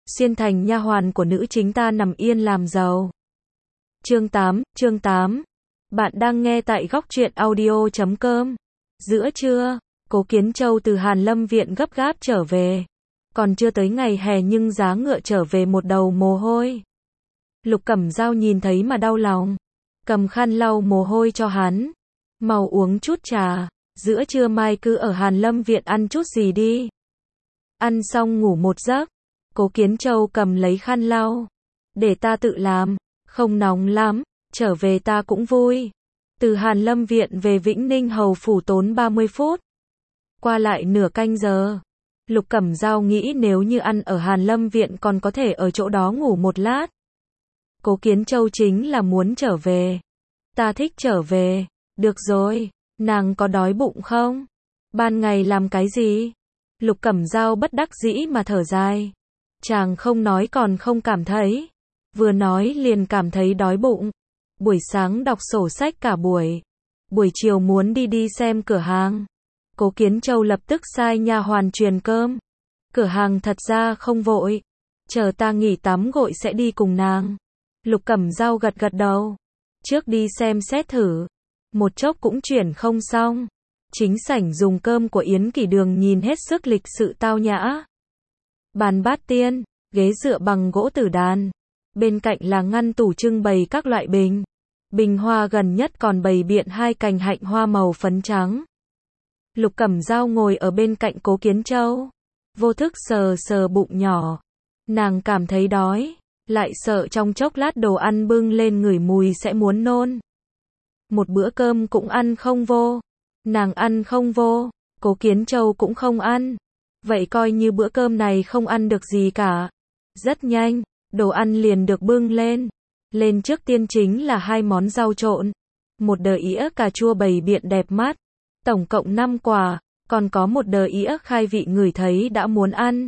xuyên thành nha hoàn của nữ chính ta nằm yên làm giàu. Chương 8. Bạn đang nghe tại góc truyện audio.com. Giữa trưa, Cố Kiến Châu từ Hàn Lâm viện gấp gáp trở về. Còn chưa tới ngày hè nhưng giá ngựa trở về một đầu mồ hôi. Lục Cẩm Dao nhìn thấy mà đau lòng. Cầm khăn lau mồ hôi cho hắn. Mau uống chút trà. Giữa trưa mai cứ ở Hàn Lâm viện ăn chút gì đi. Ăn xong ngủ một giấc. Cố Kiến Châu cầm lấy khăn lau. Để ta tự làm. Không nóng lắm. Trở về ta cũng vui. Từ Hàn Lâm viện về Vĩnh Ninh Hầu phủ tốn 30 phút. Qua lại nửa canh giờ. Lục Cẩm Dao nghĩ nếu như ăn ở Hàn Lâm viện còn có thể ở chỗ đó ngủ một lát. Cố Kiến Châu chính là muốn trở về. Ta thích trở về. Được rồi, nàng có đói bụng không? Ban ngày làm cái gì? Lục Cẩm Dao bất đắc dĩ mà thở dài. Chàng không nói còn không cảm thấy. Vừa nói liền cảm thấy đói bụng. Buổi sáng đọc sổ sách cả buổi. Buổi chiều muốn đi xem cửa hàng. Cố Kiến Châu lập tức sai nha hoàn truyền cơm. Cửa hàng thật ra không vội. Chờ ta nghỉ tắm gội sẽ đi cùng nàng. Lục Cẩm Dao gật gật đầu. Trước đi xem xét thử. Một chốc cũng chuyển không xong. Chính sảnh dùng cơm của Yến Kỷ Đường nhìn hết sức lịch sự tao nhã. Bàn bát tiên, ghế dựa bằng gỗ tử đàn. Bên cạnh là ngăn tủ trưng bày các loại bình. Bình hoa gần nhất còn bày biện hai cành hạnh hoa màu phấn trắng. Lục Cẩm Dao ngồi ở bên cạnh Cố Kiến Châu. Vô thức sờ sờ bụng nhỏ. Nàng cảm thấy đói. Lại sợ trong chốc lát đồ ăn bưng lên ngửi mùi sẽ muốn nôn. Một bữa cơm cũng ăn không vô. Nàng ăn không vô. Cố Kiến Châu cũng không ăn. Vậy coi như bữa cơm này không ăn được gì cả. Rất nhanh, đồ ăn liền được bưng lên. Lên trước tiên chính là hai món rau trộn. Một đờ ĩa cà chua bày biện đẹp mắt. Tổng cộng 5 quả. Còn có một đờ ĩa khai vị ngửi thấy đã muốn ăn.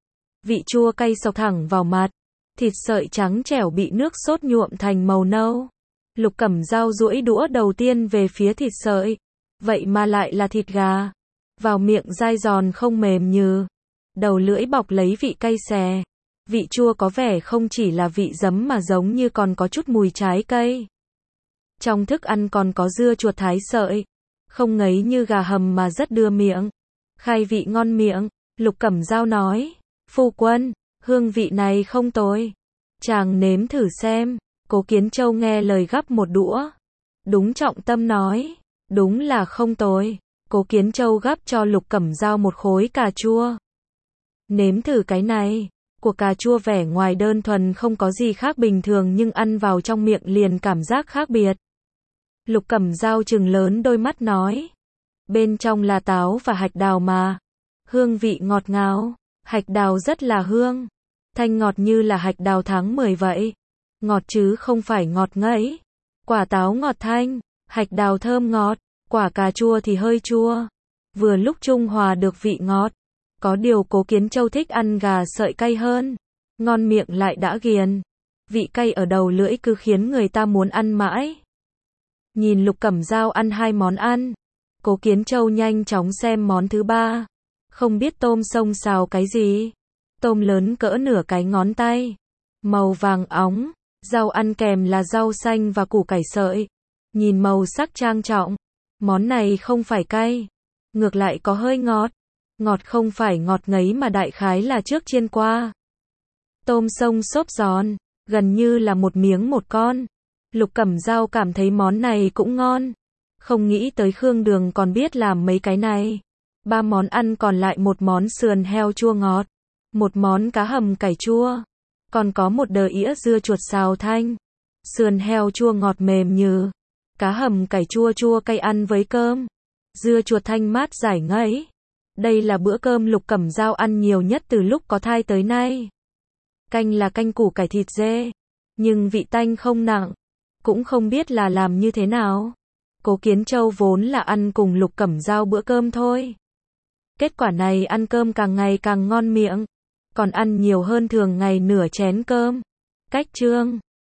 Vị chua cay xộc thẳng vào mặt. Thịt sợi trắng trẻo bị nước sốt nhuộm thành màu nâu. Lục Cẩm Dao duỗi đũa đầu tiên về phía thịt sợi. Vậy mà lại là thịt gà. Vào miệng dai giòn không mềm như. Đầu lưỡi bọc lấy vị cay xè. Vị chua có vẻ không chỉ là vị giấm mà giống như còn có chút mùi trái cây. Trong thức ăn còn có dưa chuột thái sợi. Không ngấy như gà hầm mà rất đưa miệng. Khai vị ngon miệng. Lục Cẩm Dao nói. Phu quân, hương vị này không tồi. Chàng nếm thử xem. Cố Kiến Châu nghe lời gắp một đũa. Đúng trọng tâm nói. Đúng là không tồi. Cố Kiến Châu gắp cho Lục Cẩm Dao một khối cà chua. Nếm thử cái này. Của cà chua vẻ ngoài đơn thuần không có gì khác bình thường nhưng ăn vào trong miệng liền cảm giác khác biệt. Lục Cẩm Dao trừng lớn đôi mắt nói. Bên trong là táo và hạch đào mà. Hương vị ngọt ngào. Hạch đào rất là hương. Thanh ngọt như là hạch đào tháng 10 vậy. Ngọt chứ không phải ngọt ngấy. Quả táo ngọt thanh. Hạch đào thơm ngọt. Quả cà chua thì hơi chua. Vừa lúc trung hòa được vị ngọt. Có điều Cố Kiến Châu thích ăn gà sợi cay hơn. Ngon miệng lại đã ghiền. Vị cay ở đầu lưỡi cứ khiến người ta muốn ăn mãi. Nhìn Lục Cẩm Dao ăn hai món ăn. Cố Kiến Châu nhanh chóng xem món thứ ba. Không biết tôm sông xào cái gì. Tôm lớn cỡ nửa cái ngón tay. Màu vàng óng. Rau ăn kèm là rau xanh và củ cải sợi. Nhìn màu sắc trang trọng. Món này không phải cay. Ngược lại có hơi ngọt. Ngọt không phải ngọt ngấy mà đại khái là trước chiên qua. Tôm sông xốp giòn. Gần như là một miếng một con. Lục Cẩm Dao cảm thấy món này cũng ngon. Không nghĩ tới Khương Đường còn biết làm mấy cái này. 3 món ăn còn lại một món sườn heo chua ngọt. Một món cá hầm cải chua. Còn có một đờ ĩa dưa chuột xào thanh. Sườn heo chua ngọt mềm như. Cá hầm cải chua chua cay ăn với cơm. Dưa chuột thanh mát giải ngấy. Đây là bữa cơm Lục Cẩm Dao ăn nhiều nhất từ lúc có thai tới nay. Canh là canh củ cải thịt dê. Nhưng vị tanh không nặng. Cũng không biết là làm như thế nào. Cố Kiến Châu vốn là ăn cùng Lục Cẩm Dao bữa cơm thôi. Kết quả này ăn cơm càng ngày càng ngon miệng. Còn ăn nhiều hơn thường ngày nửa chén cơm. Cách chương